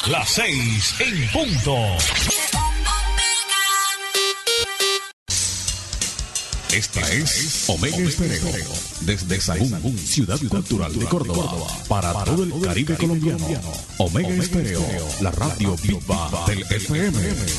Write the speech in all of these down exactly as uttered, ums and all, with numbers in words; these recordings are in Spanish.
Las seis en punto. Esta es Omega Estéreo, desde Sahagún, ciudad cultural de Córdoba, para todo el Caribe colombiano. Omega Estéreo, la radio viva del F M.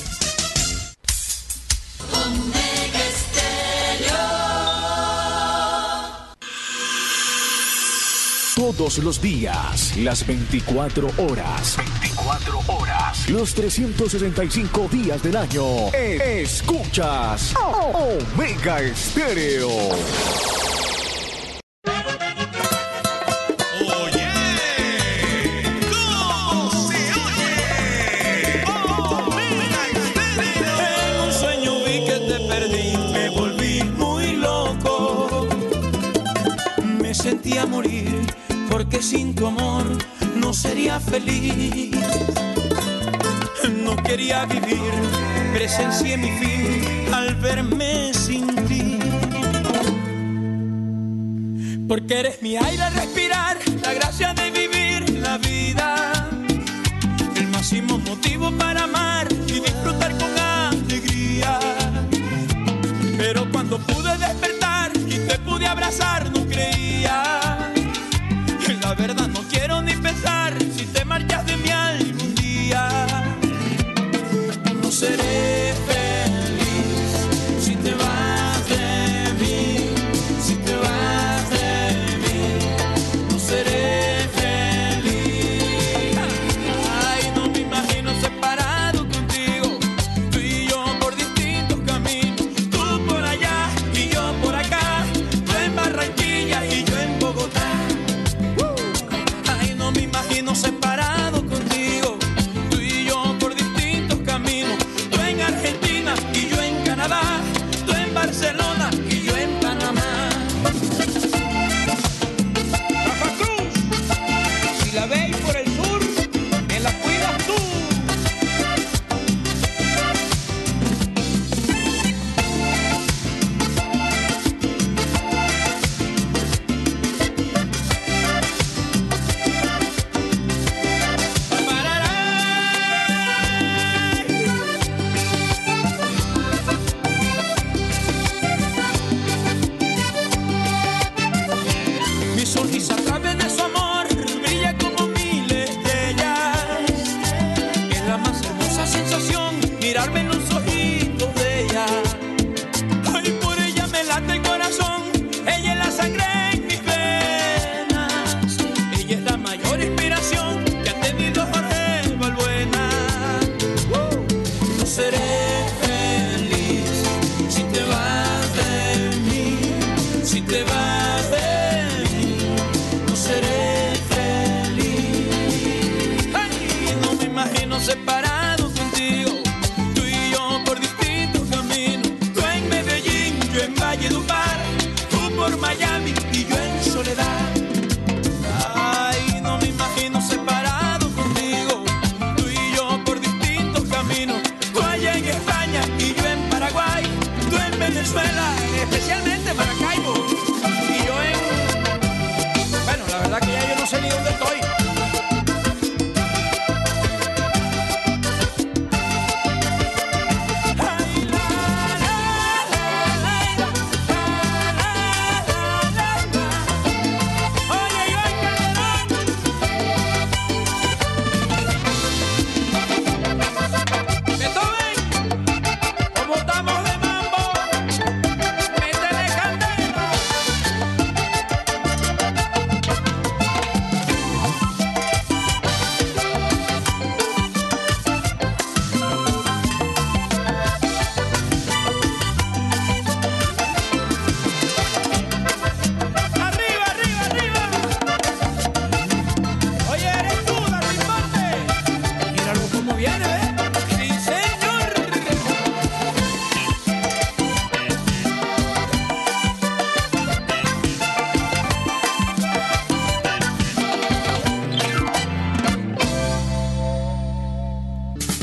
Todos los días, las veinticuatro horas. veinticuatro horas. Los trescientos sesenta y cinco días del año. Escuchas Omega Estéreo. Sentía morir porque sin tu amor no sería feliz. No quería vivir, presencié mi fin al verme sin ti. Porque eres mi aire al respirar, la gracia de vivir la vida, el máximo motivo para amar y disfrutar con alegría. Pero cuando pude despertar y te pude abrazar, no creía. La verdad no quiero ni pensar si te marchas de mí algún día. No seré feliz si te vas de mí, si te vas de mí. No seré feliz. Ay, no me imagino separado contigo, tú y yo por distintos caminos, tú por allá y yo por acá, tú en Barranquilla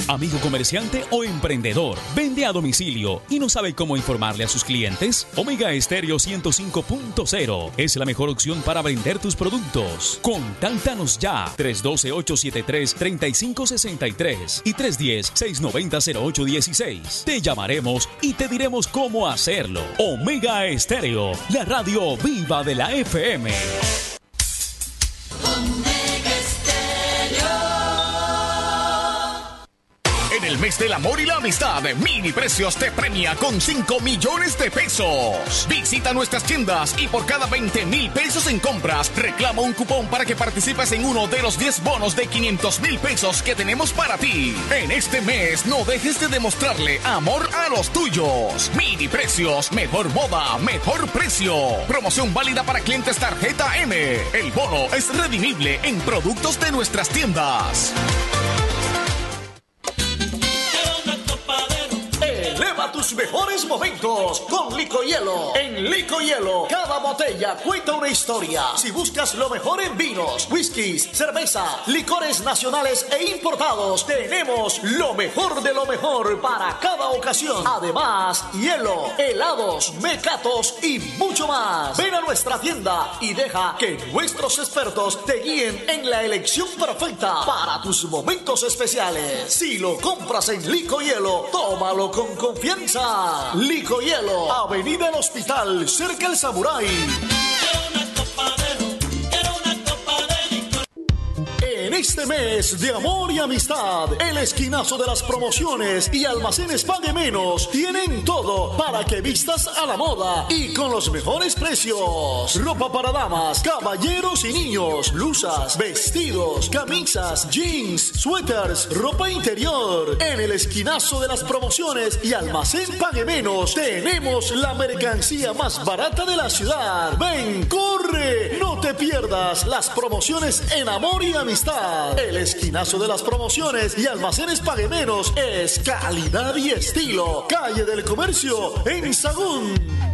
Amigo comerciante o emprendedor, vende a domicilio y no sabe cómo informarle a sus clientes. Omega Estéreo ciento cinco punto cero es la mejor opción para vender tus productos. Contáctanos ya. tres uno dos, ocho siete tres, tres cinco seis tres y tres uno cero, seis nueve cero, cero ocho uno seis. Te llamaremos y te diremos cómo hacerlo. Omega Estéreo, la radio viva de la F M. En el mes del amor y la amistad, Mini Precios te premia con cinco millones de pesos. Visita nuestras tiendas y por cada veinte mil pesos en compras, reclama un cupón para que participes en uno de los diez bonos de quinientos mil pesos que tenemos para ti. En este mes, no dejes de demostrarle amor a los tuyos. Mini Precios, mejor moda, mejor precio. Promoción válida para clientes tarjeta M. El bono es redimible en productos de nuestras tiendas. Eleva tus mejores momentos con Lico Hielo. En Lico Hielo, cada botella cuenta una historia. Si buscas lo mejor en vinos, whiskies, cerveza, licores nacionales e importados, tenemos lo mejor de lo mejor para cada ocasión. Además, hielo, helados, mecatos y mucho más. Ven a nuestra tienda y deja que nuestros expertos te guíen en la elección perfecta para tus momentos especiales. Si lo compras en Lico Hielo, tómalo con confianza. Lico Hielo, Avenida El Hospital, cerca del Samurái. En este mes de amor y amistad, el esquinazo de las promociones y almacenes Pague Menos tienen todo para que vistas a la moda y con los mejores precios. Ropa para damas, caballeros y niños, blusas, vestidos, camisas, jeans, suéteres, ropa interior. En el esquinazo de las promociones y almacén Pague Menos tenemos la mercancía más barata de la ciudad. Ven, corre, no te pierdas las promociones en amor y amistad. El esquinazo de las promociones y almacenes Pague Menos es calidad y estilo. Calle del Comercio en Sagún.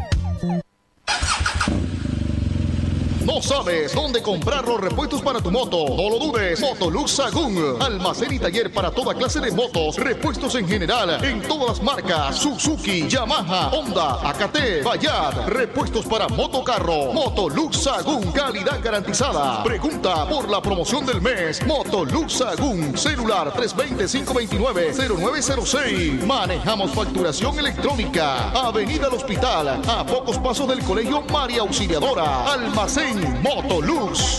¿No sabes dónde comprar los repuestos para tu moto? No lo dudes. Motolux Sagún. Almacén y taller para toda clase de motos. Repuestos en general. En todas las marcas. Suzuki, Yamaha, Honda, A K T, Bayad. Repuestos para motocarro. Motolux Sagún. Calidad garantizada. Pregunta por la promoción del mes. Motolux Sagún. Celular tres dos cero, cinco dos nueve, cero nueve cero seis. Manejamos facturación electrónica. Avenida El Hospital. A pocos pasos del Colegio María Auxiliadora. Almacén Motolux.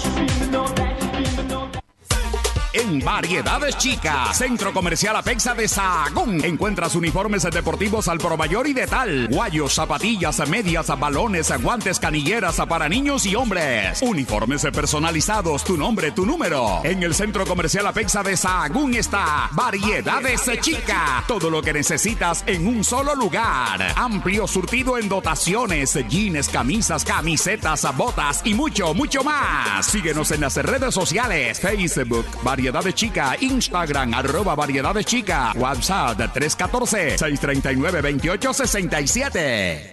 En Variedades Chicas, Centro Comercial Apexa de Sahagún. Encuentras uniformes deportivos al por mayor y de tal. Guayos, zapatillas, medias, balones, guantes, canilleras para niños y hombres. Uniformes personalizados, tu nombre, tu número. En el Centro Comercial Apexa de Sahagún está Variedades Chicas. Todo lo que necesitas en un solo lugar. Amplio surtido en dotaciones, jeans, camisas, camisetas, botas y mucho, mucho más. Síguenos en las redes sociales. Facebook, Variedades Chica, Instagram, arroba Variedades Chica, WhatsApp tres uno cuatro, seis tres nueve, dos ocho seis siete.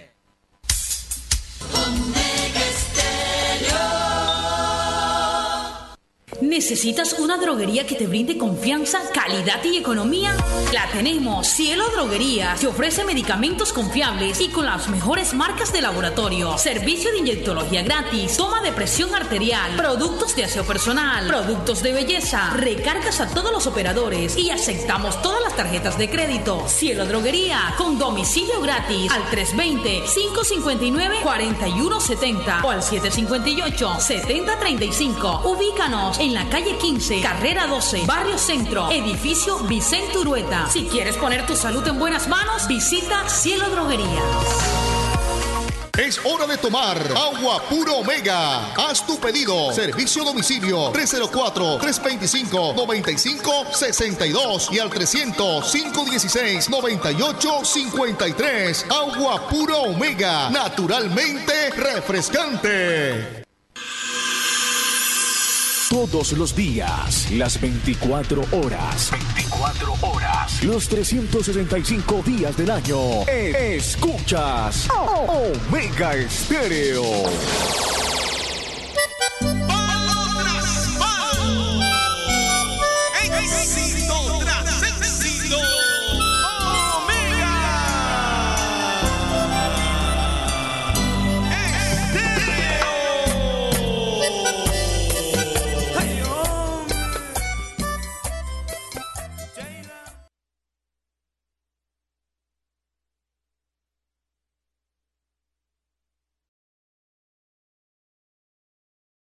¿Necesitas una droguería que te brinde confianza, calidad y economía? La tenemos. Cielo Droguería te ofrece medicamentos confiables y con las mejores marcas de laboratorio. Servicio de inyectología gratis, toma de presión arterial, productos de aseo personal, productos de belleza, recargas a todos los operadores y aceptamos todas las tarjetas de crédito. Cielo Droguería con domicilio gratis al tres dos cero, cinco cinco nueve, cuatro uno siete cero o al siete cinco ocho, siete cero tres cinco. Ubícanos en la calle quince, carrera doce, Barrio Centro, edificio Vicente Urueta. Si quieres poner tu salud en buenas manos, visita Cielo Droguería. Es hora de tomar agua puro Omega. Haz tu pedido. Servicio a domicilio tres cero cuatro, tres dos cinco, nueve cinco seis dos y al trescientos, cinco dieciséis, noventa y ocho cincuenta y tres. Agua puro Omega. Naturalmente refrescante. Todos los días, las veinticuatro horas. veinticuatro horas. Los trescientos sesenta y cinco días del año. Escuchas Omega Estéreo.